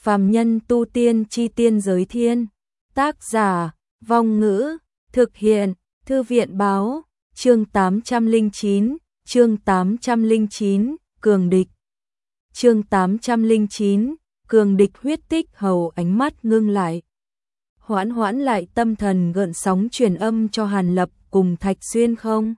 Phàm nhân tu tiên chi tiên giới thiên. Tác giả, Vong Ngữ, thực hiện, Thư viện báo, chương 809, Cường địch. Chương 809, Cường địch. Huyết Tích Hầu ánh mắt ngưng lại. Hoãn lại tâm thần gợn sóng truyền âm cho Hàn Lập cùng Thạch Xuyên không?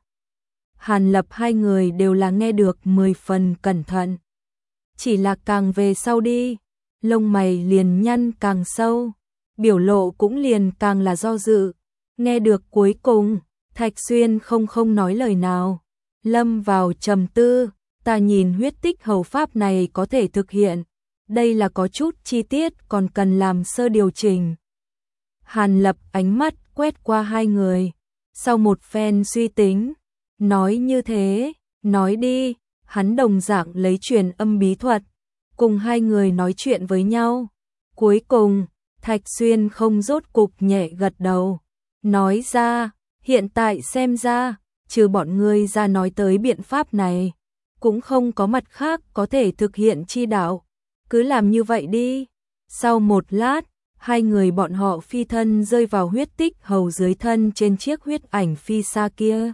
Hàn Lập hai người đều là nghe được 10 phần cẩn thận. Chỉ là càng về sau đi, lông mày liền nhăn càng sâu, biểu lộ cũng liền càng là do dự. Nghe được cuối cùng, Thạch Xuyên không nói lời nào, lâm vào trầm tư. Ta nhìn Huyết Tích Hầu pháp này có thể thực hiện, đây là có chút chi tiết còn cần làm sơ điều chỉnh. Hàn Lập ánh mắt quét qua hai người, sau một phen suy tính, nói như thế, nói đi. Hắn đồng dạng lấy truyền âm bí thuật, cùng hai người nói chuyện với nhau. Cuối cùng, Thạch Xuyên không rốt cục nhẹ gật đầu, nói ra, hiện tại xem ra, trừ bọn ngươi ra nói tới biện pháp này, cũng không có mặt khác có thể thực hiện chi đạo, cứ làm như vậy đi. Sau một lát, hai người bọn họ phi thân rơi vào Huyết Tích Hầu dưới thân trên chiếc huyết ảnh phi xa kia.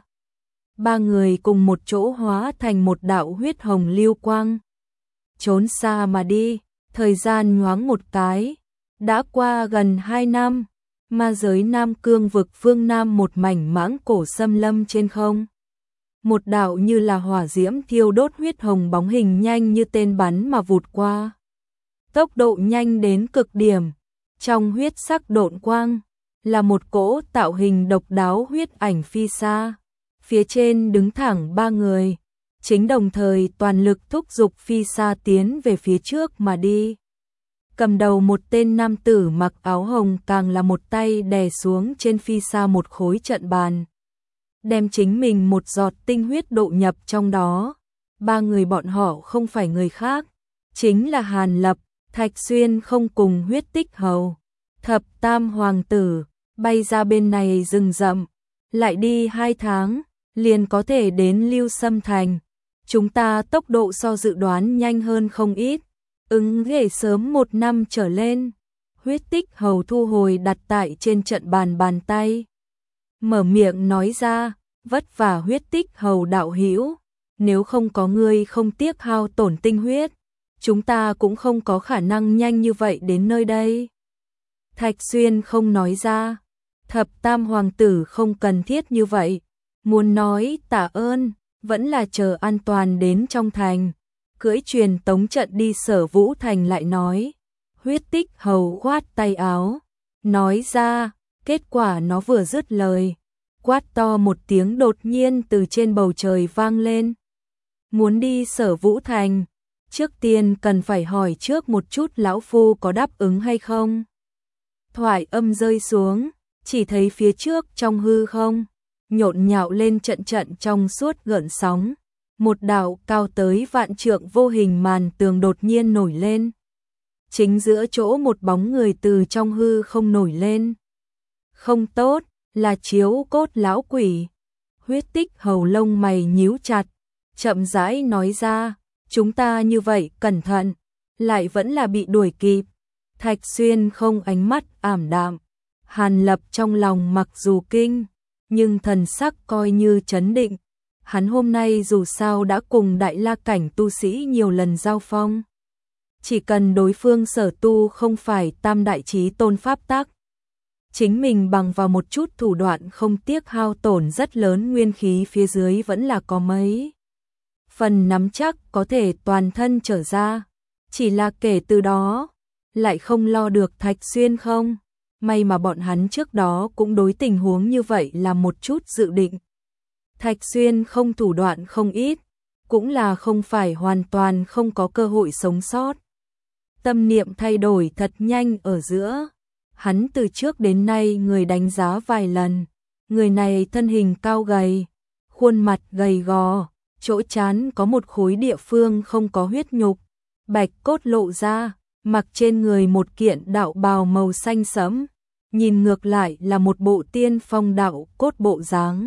Ba người cùng một chỗ hóa thành một đạo huyết hồng lưu quang, trốn xa mà đi. Thời gian nhoáng một cái, đã qua gần 2 năm, ma giới Nam Cương vực phương Nam một mảnh mãng cổ xâm lâm trên không. Một đạo như là hỏa diễm thiêu đốt huyết hồng bóng hình nhanh như tên bắn mà vụt qua. Tốc độ nhanh đến cực điểm, trong huyết sắc độn quang, là một cỗ tạo hình độc đáo huyết ảnh phi xa. Phía trên đứng thẳng ba người, chính đồng thời toàn lực thúc giục phi xa tiến về phía trước mà đi. Cầm đầu một tên nam tử mặc áo hồng càng là một tay đè xuống trên phi xa một khối trận bàn, đem chính mình một giọt tinh huyết độ nhập trong đó. Ba người bọn họ không phải người khác, chính là Hàn Lập, Thạch Xuyên không cùng Huyết Tích Hầu. Thập Tam Hoàng tử, bay ra bên này rừng rậm, lại đi 2 tháng, liền có thể đến Lưu Sâm Thành. Chúng ta tốc độ so dự đoán nhanh hơn không ít, ghê sớm 1 năm trở lên. Huyết Tích Hầu thu hồi đặt tại trên trận bàn tay, mở miệng nói ra, vất vả Huyết Tích Hầu đạo hữu, nếu không có ngươi không tiếc hao tổn tinh huyết, chúng ta cũng không có khả năng nhanh như vậy đến nơi đây. Thạch Xuyên không nói ra, Thập Tam Hoàng tử không cần thiết như vậy, muốn nói tạ ơn, vẫn là chờ an toàn đến trong thành, cưỡi truyền tống trận đi Sở Vũ Thành lại nói. Huyết Tích Hầu khoát tay áo, nói ra, kết quả nó vừa dứt lời, quát to một tiếng đột nhiên từ trên bầu trời vang lên. Muốn đi Sở Vũ Thành, trước tiên cần phải hỏi trước một chút lão phu có đáp ứng hay không. Thoại âm rơi xuống, chỉ thấy phía trước trong hư không, nhộn nhạo lên trận trong suốt gợn sóng. Một đạo cao tới vạn trượng vô hình màn tường đột nhiên nổi lên. Chính giữa chỗ một bóng người từ trong hư không nổi lên. Không tốt, là Chiếu Cốt lão quỷ. Huyết Tích Hầu lông mày nhíu chặt, chậm rãi nói ra, chúng ta như vậy cẩn thận, lại vẫn là bị đuổi kịp. Thạch Xuyên không ánh mắt ảm đạm. Hàn Lập trong lòng mặc dù kinh, nhưng thần sắc coi như trấn định. Hắn hôm nay dù sao đã cùng đại la cảnh tu sĩ nhiều lần giao phong. Chỉ cần đối phương sở tu không phải tam đại chí tôn pháp tắc, chính mình bằng vào một chút thủ đoạn không tiếc hao tổn rất lớn nguyên khí phía dưới vẫn là có mấy phần nắm chắc có thể toàn thân trở ra. Chỉ là kể từ đó, lại không lo được Thạch Xuyên không? May mà bọn hắn trước đó cũng đối tình huống như vậy là một chút dự định. Thạch Xuyên không thủ đoạn không ít, cũng là không phải hoàn toàn không có cơ hội sống sót. Tâm niệm thay đổi thật nhanh ở giữa. Hắn từ trước đến nay người đánh giá vài lần. Người này thân hình cao gầy, khuôn mặt gầy gò, chỗ trán có một khối địa phương không có huyết nhục, bạch cốt lộ ra, mặc trên người một kiện đạo bào màu xanh sẫm, nhìn ngược lại là một bộ tiên phong đạo cốt bộ dáng.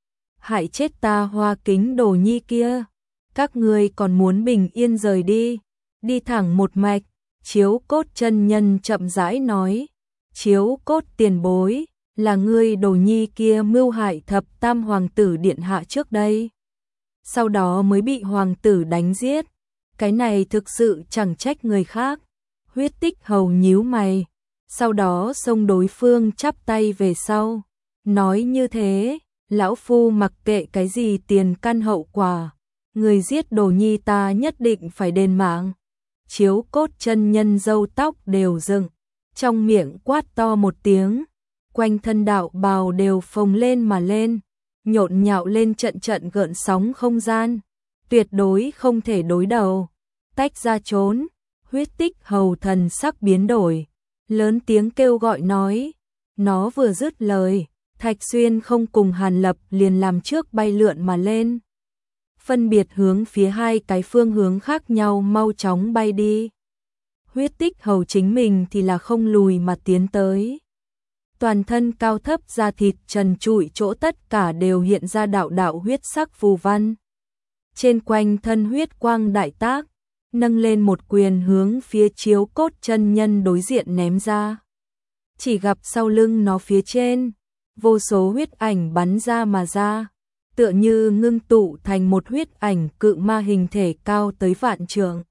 Hại chết ta Hoa Kính Đồ Nhi kia, các ngươi còn muốn bình yên rời đi, đi thẳng một mạch, Chiếu Cốt chân nhân chậm rãi nói, Chiếu Cốt tiền bối, là ngươi đồ nhi kia mưu hại thập tam hoàng tử điện hạ trước đây. Sau đó mới bị hoàng tử đánh giết, cái này thực sự chẳng trách người khác. Huyết Tích Hầu nhíu mày, sau đó xông đối phương chắp tay về sau, nói như thế, lão phu mặc kệ cái gì tiền căn hậu quả, người giết đồ nhi ta nhất định phải đền mạng. Chiếu Cốt chân nhân râu tóc đều dựng, trong miệng quát to một tiếng, quanh thân đạo bào đều phồng lên mà lên, nhộn nhạo lên trận trận gợn sóng không gian, tuyệt đối không thể đối đầu. Tách ra trốn. Huyết Tích Hầu thần sắc biến đổi, lớn tiếng kêu gọi nói, nó vừa dứt lời, Thạch Xuyên không cùng Hàn Lập liền làm trước bay lượn mà lên, phân biệt hướng phía hai cái phương hướng khác nhau mau chóng bay đi. Huyết Tích Hầu chính mình thì là không lùi mà tiến tới. Toàn thân cao thấp da thịt trần trụi chỗ tất cả đều hiện ra đạo đạo huyết sắc phù văn. Trên quanh thân huyết quang đại tác, nâng lên một quyền hướng phía Chiếu Cốt chân nhân đối diện ném ra. Chỉ gặp sau lưng nó phía trên, vô số huyết ảnh bắn ra mà ra, tựa như ngưng tụ thành một huyết ảnh cự ma hình thể cao tới vạn trượng.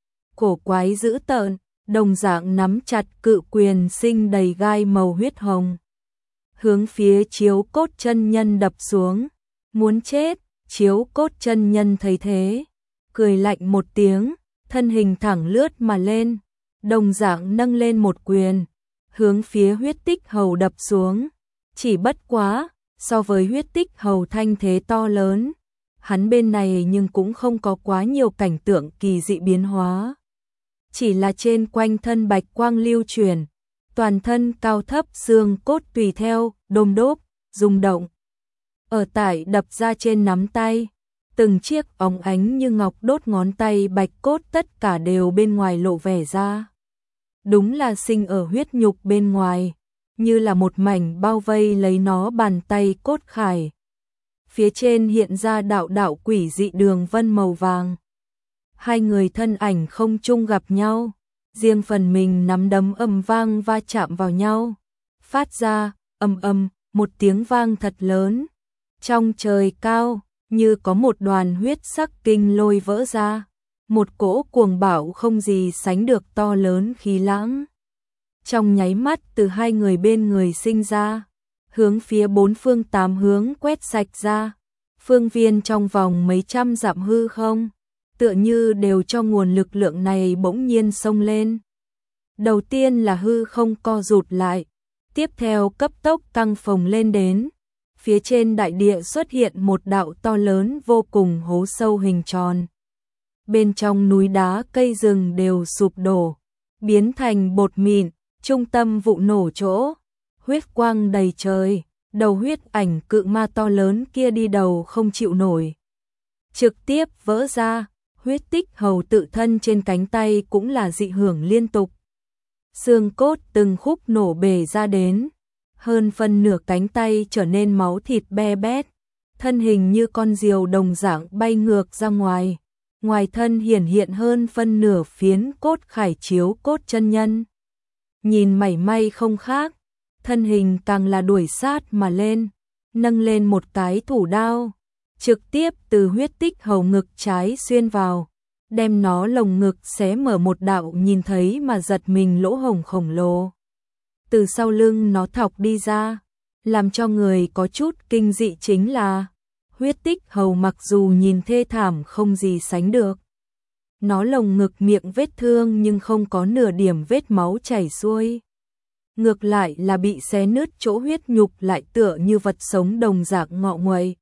Cổ quái dữ tợn, đồng dạng nắm chặt cự quyền sinh đầy gai màu huyết hồng. Hướng phía Chiếu Cốt chân nhân đập xuống, muốn chết. Chiếu Cốt chân nhân thấy thế, cười lạnh một tiếng, thân hình thẳng lướt mà lên, đồng dạng nâng lên một quyền, hướng phía Huyết Tích Hầu đập xuống. Chỉ bất quá, so với Huyết Tích Hầu thanh thế to lớn, hắn bên này nhưng cũng không có quá nhiều cảnh tượng kỳ dị biến hóa. Chỉ là trên quanh thân bạch quang lưu chuyển, toàn thân cao thấp xương cốt tùy theo, đôm đốp, rung động. Ở tại đập ra trên nắm tay, từng chiếc óng ánh như ngọc đốt ngón tay bạch cốt tất cả đều bên ngoài lộ vẻ ra. Đúng là sinh ở huyết nhục bên ngoài, như là một mảnh bao vây lấy nó bàn tay cốt khải. Phía trên hiện ra đạo đạo quỷ dị đường vân màu vàng. Hai người thân ảnh không chung gặp nhau, riêng phần mình nắm đấm ầm vang va chạm vào nhau, phát ra ầm ầm một tiếng vang thật lớn. Trong trời cao, như có một đoàn huyết sắc kinh lôi vỡ ra, một cỗ cuồng bạo không gì sánh được to lớn khí lãng. Trong nháy mắt từ hai người bên người sinh ra, hướng phía bốn phương tám hướng quét sạch ra, phương viên trong vòng mấy trăm dặm hư không, tựa như đều cho nguồn lực lượng này bỗng nhiên xông lên. Đầu tiên là hư không co rụt lại, tiếp theo cấp tốc căng phồng lên đến. Phía trên đại địa xuất hiện một đạo to lớn vô cùng hố sâu hình tròn. Bên trong núi đá cây rừng đều sụp đổ, biến thành bột mịn, trung tâm vụ nổ chỗ, huyết quang đầy trời, đầu huyết ảnh cự ma to lớn kia đi đầu không chịu nổi. Trực tiếp vỡ ra, Huyết Tích Hầu tự thân trên cánh tay cũng là dị hưởng liên tục. Xương cốt từng khúc nổ bể ra đến. Hơn phân nửa cánh tay trở nên máu thịt be bét, thân hình như con diều đồng dạng bay ngược ra ngoài, ngoài thân hiển hiện hơn phân nửa phiến cốt khải Chiếu Cốt chân nhân. Nhìn mảy may không khác, thân hình càng là đuổi sát mà lên, nâng lên một cái thủ đao, trực tiếp từ Huyết Tích Hầu ngực trái xuyên vào, đem nó lồng ngực xé mở một đạo nhìn thấy mà giật mình lỗ hổng khổng lồ. Từ sau lưng nó thọc đi ra, làm cho người có chút kinh dị chính là, Huyết Tích Hầu mặc dù nhìn thê thảm không gì sánh được. Nó lồng ngực miệng vết thương nhưng không có nửa điểm vết máu chảy xuôi. Ngược lại là bị xé nứt chỗ huyết nhục lại tựa như vật sống đồng dạng ngọ nguậy.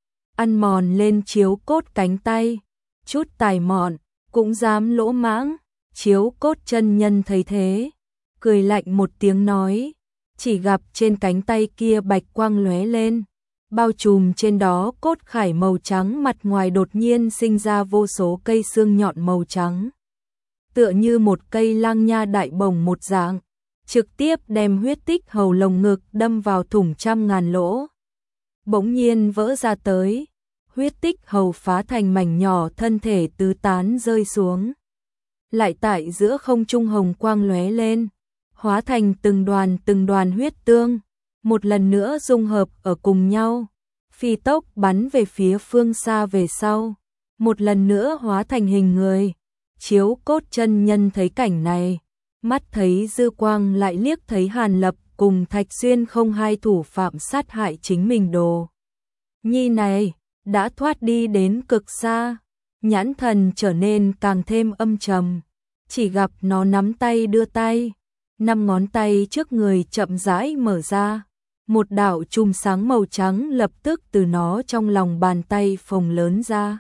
Ăn mòn lên Chiếu Cốt cánh tay, chút tài mọn, cũng dám lỗ mãng. Chiếu Cốt chân nhân thấy thế, cười lạnh một tiếng nói, chỉ gặp trên cánh tay kia bạch quang lóe lên, bao trùm trên đó cốt khải màu trắng mặt ngoài đột nhiên sinh ra vô số cây xương nhọn màu trắng. Tựa như một cây lang nha đại bổng một dạng, trực tiếp đem Huyết Tích Hầu lồng ngực đâm vào thủng trăm ngàn lỗ. Bỗng nhiên vỡ ra tới, Huyết Tích Hầu phá thành mảnh nhỏ thân thể tứ tán rơi xuống. lại tại giữa không trung hồng quang lóe lên, hóa thành từng đoàn huyết tương, một lần nữa dung hợp ở cùng nhau, phi tốc bắn về phía phương xa về sau, một lần nữa hóa thành hình người. Chiếu Cốt chân nhân thấy cảnh này, mắt thấy dư quang lại liếc thấy Hàn Lập cùng Thạch Xuyên không hai thủ phạm sát hại chính mình đồ nhi này, đã thoát đi đến cực xa, nhãn thần trở nên càng thêm âm trầm, chỉ gặp nó nắm tay đưa tay, 5 ngón tay trước người chậm rãi mở ra, một đạo chùm sáng màu trắng lập tức từ nó trong lòng bàn tay phồng lớn ra,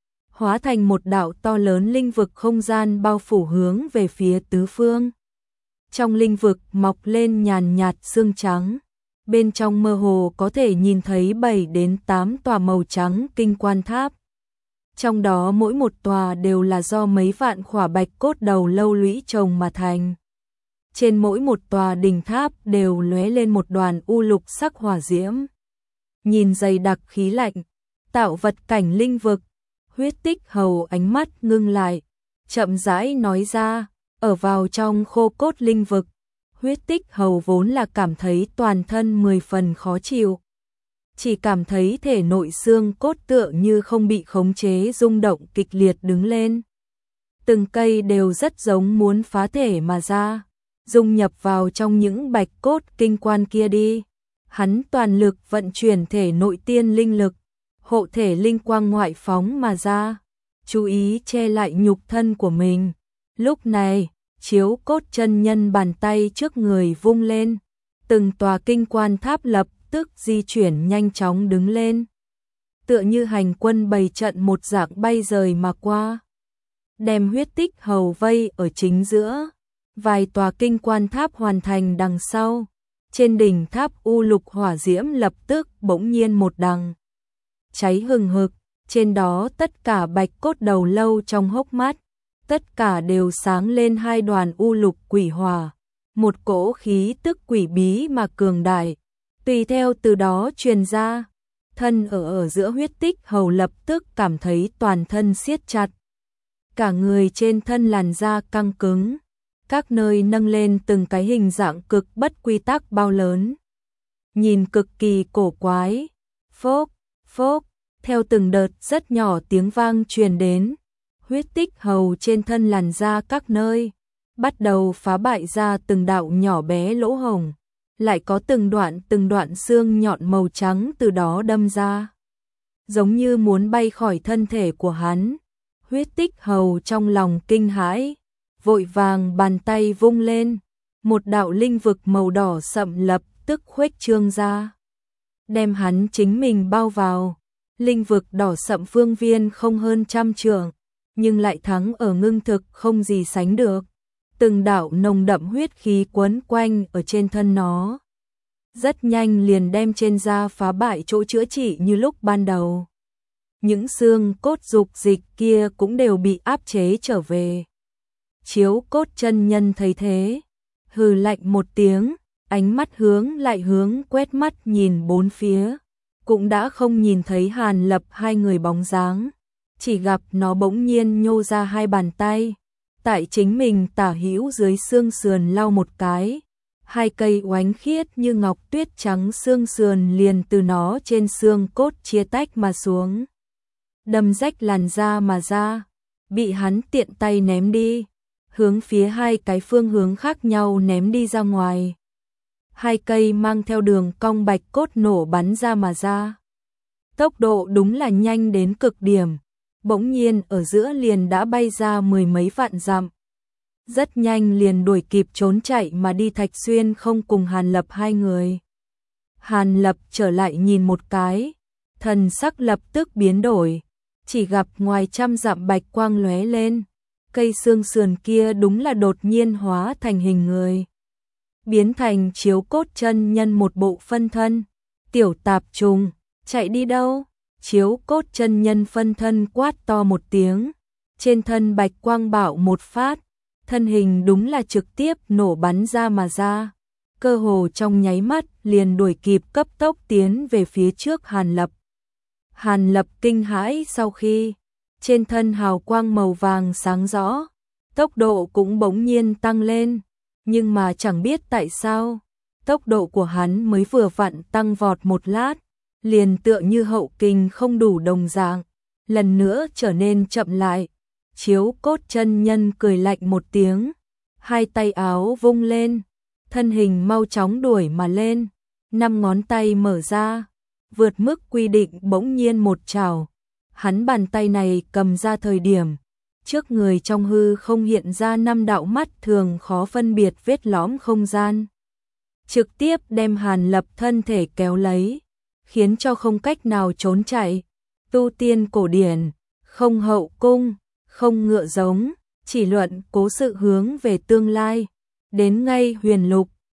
hóa thành một đạo to lớn linh vực không gian bao phủ hướng về phía tứ phương. Trong linh vực mọc lên nhàn nhạt sương trắng, bên trong mơ hồ có thể nhìn thấy 7 đến 8 tòa màu trắng kinh quan tháp. Trong đó mỗi một tòa đều là do mấy vạn khỏa bạch cốt đầu lâu lũy chồng mà thành. Trên mỗi một tòa đỉnh tháp đều lóe lên một đoàn u lục sắc hỏa diễm. Nhìn dày đặc khí lạnh, tạo vật cảnh linh vực, Huyết Tích Hầu ánh mắt ngưng lại, chậm rãi nói ra, ở vào trong khô cốt linh vực. Huyết Tích Hầu vốn là cảm thấy toàn thân 10 phần khó chịu. Chỉ cảm thấy thể nội xương cốt tựa như không bị khống chế rung động kịch liệt đứng lên. Từng cây đều rất giống muốn phá thể mà ra, dung nhập vào trong những bạch cốt kinh quan kia đi. Hắn toàn lực vận chuyển thể nội tiên linh lực, hộ thể linh quang ngoại phóng mà ra, chú ý che lại nhục thân của mình. Lúc này, Chiếu Cốt chân nhân bàn tay trước người vung lên, từng tòa kinh quan tháp lập tức di chuyển nhanh chóng đứng lên, tựa như hành quân bày trận một dạng bay rời mà qua, đem Huyết Tích Hầu vây ở chính giữa. Vài tòa kinh quan tháp hoàn thành đằng sau, trên đỉnh tháp u lục hỏa diễm lập tức bỗng nhiên một đằng cháy hừng hực, trên đó tất cả bạch cốt đầu lâu trong hốc mắt, tất cả đều sáng lên 2 đoàn u lục quỷ hỏa, một cỗ khí tức quỷ bí mà cường đại, tùy theo từ đó truyền ra. Thân ở giữa Huyết Tích Hầu lập tức cảm thấy toàn thân siết chặt, cả người trên thân làn da căng cứng, các nơi nâng lên từng cái hình dạng cực bất quy tắc bao lớn, nhìn cực kỳ cổ quái. Phốc, phốc, theo từng đợt rất nhỏ tiếng vang truyền đến, Huyết Tích Hầu trên thân làn da các nơi bắt đầu phá bại ra từng đạo nhỏ bé lỗ hổng, lại có từng đoạn xương nhọn màu trắng từ đó đâm ra, giống như muốn bay khỏi thân thể của hắn. Huyết Tích Hầu trong lòng kinh hãi, vội vàng bàn tay vung lên, một đạo linh vực màu đỏ sậm lập tức khuếch trương ra, đem hắn chính mình bao vào. Linh vực đỏ sậm phương viên không hơn 100 trượng, nhưng lại thắng ở ngưng thực không gì sánh được. Từng đạo nồng đậm huyết khí quấn quanh ở trên thân nó, rất nhanh liền đem trên da phá bại chỗ chữa trị như lúc ban đầu. Những xương cốt dục dịch kia cũng đều bị áp chế trở về. Chiếu Cốt chân nhân thấy thế, hừ lạnh một tiếng, ánh mắt hướng quét mắt nhìn bốn phía, cũng đã không nhìn thấy Hàn Lập hai người bóng dáng, chỉ gặp nó bỗng nhiên nhô ra 2 bàn tay, tại chính mình tả hữu dưới xương sườn lau một cái, 2 cây oánh khiết như ngọc tuyết trắng xương sườn liền từ nó trên xương cốt chia tách mà xuống, đâm rách làn da mà ra, bị hắn tiện tay ném đi, hướng phía 2 cái phương hướng khác nhau ném đi ra ngoài. 2 cây mang theo đường cong bạch cốt nổ bắn ra mà ra. Tốc độ đúng là nhanh đến cực điểm, bỗng nhiên ở giữa liền đã bay ra 10 mấy vạn dặm. Rất nhanh liền đuổi kịp trốn chạy mà đi. Thạch Xuyên không cùng Hàn Lập 2 người. Hàn Lập trở lại nhìn một cái, thần sắc lập tức biến đổi, chỉ gặp ngoài 100 dặm bạch quang lóe lên, cây xương sườn kia đúng là đột nhiên hóa thành hình người, biến thành Chiếu Cốt chân nhân một bộ phân thân. Tiểu tạp trùng, chạy đi đâu? Chiếu Cốt chân nhân phân thân quát to một tiếng, trên thân bạch quang bạo một phát, thân hình đúng là trực tiếp nổ bắn ra mà ra, cơ hồ trong nháy mắt liền đuổi kịp cấp tốc tiến về phía trước Hàn Lập. Hàn Lập kinh hãi sau khi trên thân hào quang màu vàng sáng rõ, tốc độ cũng bỗng nhiên tăng lên, nhưng mà chẳng biết tại sao, tốc độ của hắn mới vừa vặn tăng vọt một lát, liền tựa như hậu kình không đủ đồng dạng, lần nữa trở nên chậm lại. Chiếu Cốt chân nhân cười lạnh một tiếng, hai tay áo vung lên, thân hình mau chóng đuổi mà lên, 5 ngón tay mở ra, vượt mức quy định bỗng nhiên một trảo. Hắn bàn tay này cầm ra thời điểm, trước người trong hư không hiện ra 5 đạo mắt thường khó phân biệt vết lõm không gian. Trực tiếp đem Hàn Lập thân thể kéo lấy, khiến cho không cách nào trốn chạy. Tu tiên cổ điển, không hậu cung, không ngựa giống, chỉ luận cố sự hướng về tương lai. Đến ngay huyền lục,